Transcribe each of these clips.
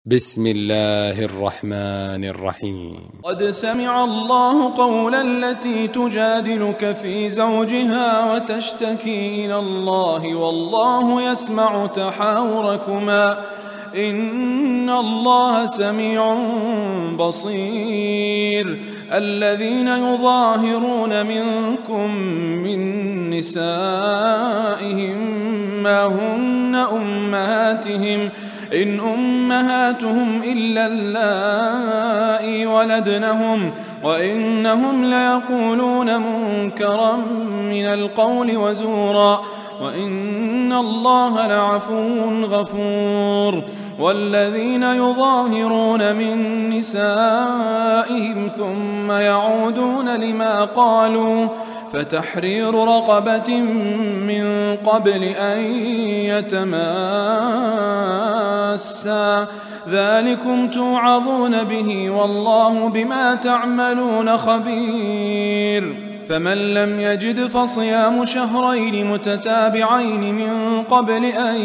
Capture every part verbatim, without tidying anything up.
بسم الله الرحمن الرحيم. قد سمع الله قول التي تجادلك في زوجها وتشتكي إلى الله والله يسمع تحاوركما إن الله سميع بصير. الذين يظاهرون منكم من نسائهم ما هن أمهاتهم إن أمهاتهم إلا اللائي ولدنهم وإنهم ليقولون منكرا من القول وزورا وإن الله لعفو غفور. والذين يظاهرون من نسائهم ثم يعودون لما قالوا فتحرير رقبة من قبل أن يتماسا ذلكم توعظون به والله بما تعملون خبير. فمن لم يجد فصيام شهرين متتابعين من قبل أن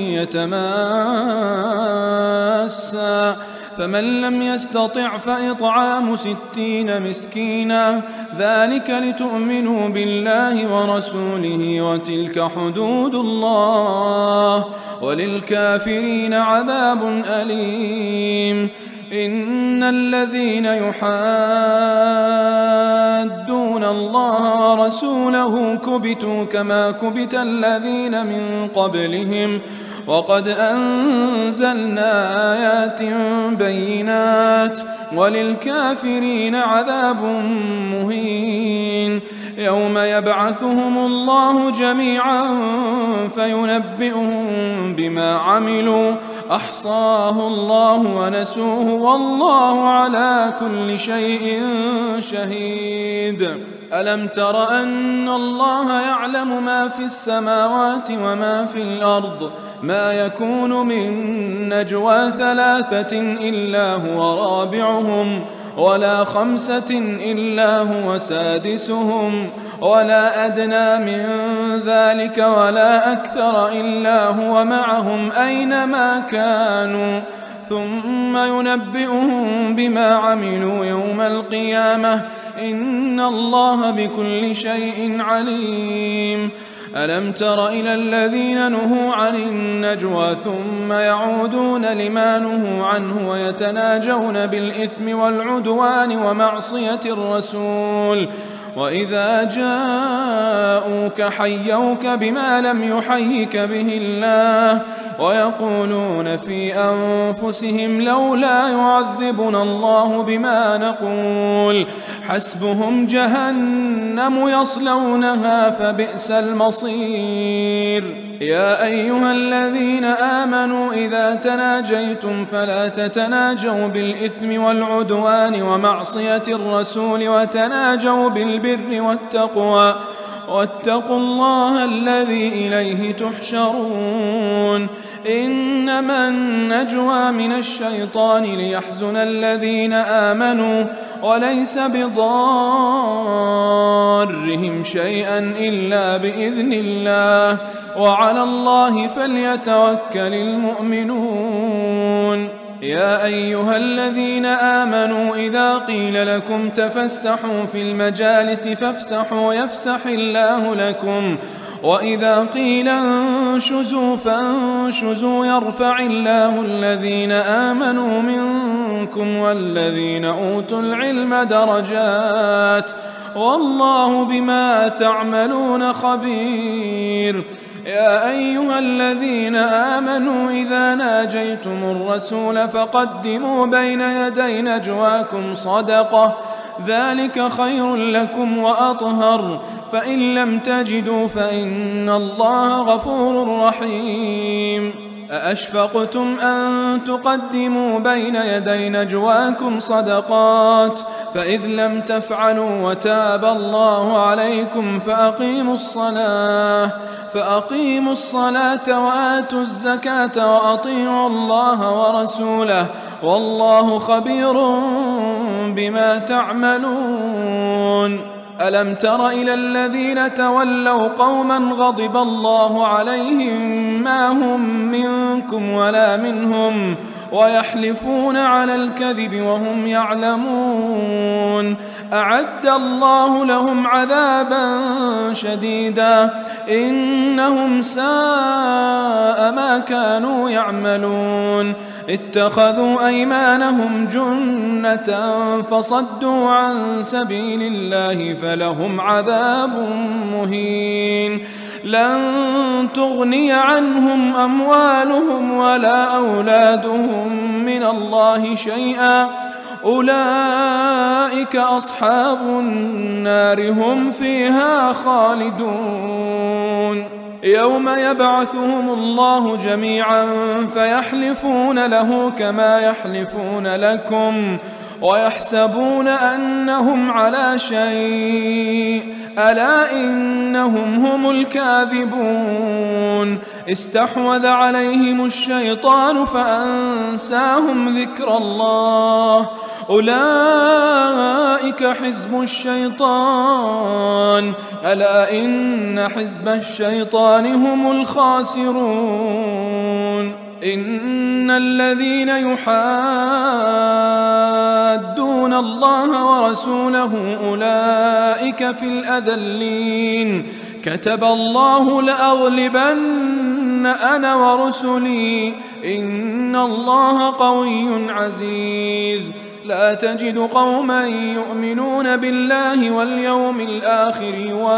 يتماسا فمن لم يستطع فإطعام ستين مسكينا ذلك لتؤمنوا بالله ورسوله وتلك حدود الله وللكافرين عذاب أليم. إن الذين يحادون الله ورسوله كبتوا كما كبت الذين من قبلهم وقد أنزلنا آيات بينات وللكافرين عذاب مهين. يوم يبعثهم الله جميعا فينبئهم بما عملوا أحصاه الله ونسوه والله على كل شيء شهيد. ألم تر أن الله يعلم ما في السماوات وما في الأرض ما يكون من نجوى ثلاثة إلا هو رابعهم ولا خمسة إلا هو سادسهم ولا أدنى من ذلك ولا أكثر إلا هو معهم أينما كانوا ثم ينبئهم بما عملوا يوم القيامة إن الله بكل شيء عليم. ألم تر إلى الذين نهوا عن النجوى ثم يعودون لما نهوا عنه ويتناجون بالإثم والعدوان ومعصية الرسول وإذا جاءوك حيوك بما لم يحيك به الله ويقولون في أنفسهم لولا يعذبنا الله بما نقول حسبهم جهنم يصلونها فبئس المصير. يا أيها الذين آمنوا إذا تناجيتم فلا تتناجوا بالإثم والعدوان ومعصية الرسول وتناجوا بالبر والتقوى واتقوا الله الذي إليه تحشرون. إنما النجوى من الشيطان ليحزن الذين آمنوا وليس بضارهم شيئا إلا بإذن الله وعلى الله فليتوكل المؤمنون. يا أيها الذين آمنوا إذا قيل لكم تفسحوا في المجالس فافسحوا يفسح الله لكم وإذا قيل انشزوا فانشزوا يرفع الله الذين آمنوا منكم والذين أوتوا العلم درجات والله بما تعملون خبير. يا أيها الذين آمنوا إذا ناجيتم الرسول فقدموا بين يدي نجواكم صدقة ذلك خير لكم وأطهر فإن لم تجدوا فإن الله غفور رحيم. أأشفقتم أن تقدموا بين يدي نجواكم صدقات فإذ لم تفعلوا وتاب الله عليكم فأقيموا الصلاة فأقيموا الصلاة وآتوا الزكاة وأطيعوا الله ورسوله والله خبير بما تعملون. ألم تر إلى الذين تولوا قوما غضب الله عليهم ما هم منكم ولا منهم ويحلفون على الكذب وهم يعلمون أعد الله لهم عذابا شديدا إنهم ساء ما كانوا يعملون اتخذوا أيمانهم جنة فصدوا عن سبيل الله فلهم عذاب مهين لن تغني عنهم أموالهم ولا أولادهم من الله شيئا أولئك أصحاب النار هم فيها خالدون يوم يبعثهم الله جميعا فيحلفون له كما يحلفون لكم ويحسبون أنهم على شيء ألا إنهم هم الكاذبون استحوذ عليهم الشيطان فأنساهم ذكر الله أولئك حزب الشيطان ألا إن حزب الشيطان هم الخاسرون إن الذين يحادون الله ورسوله أولئك في الأذلين كتب الله لأغلبن أنا ورسلي إن الله قوي عزيز لا تجد قوما يؤمنون بالله واليوم الآخر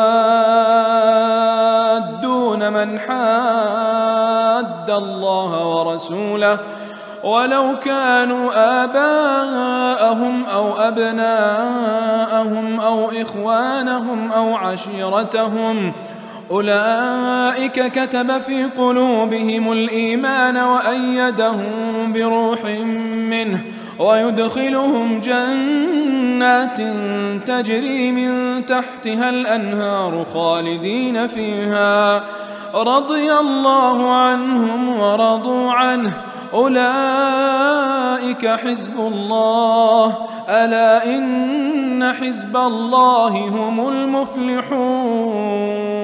يوادون من حاد الله ورسوله ولو كانوا آباءهم أو أبناءهم أو إخوانهم أو عشيرتهم أولئك كتب في قلوبهم الإيمان وأيدهم بروح منه ويدخلهم جنات تجري من تحتها الأنهار خالدين فيها رضي الله عنهم ورضوا عنه أولئك حزب الله ألا إن حزب الله هم المفلحون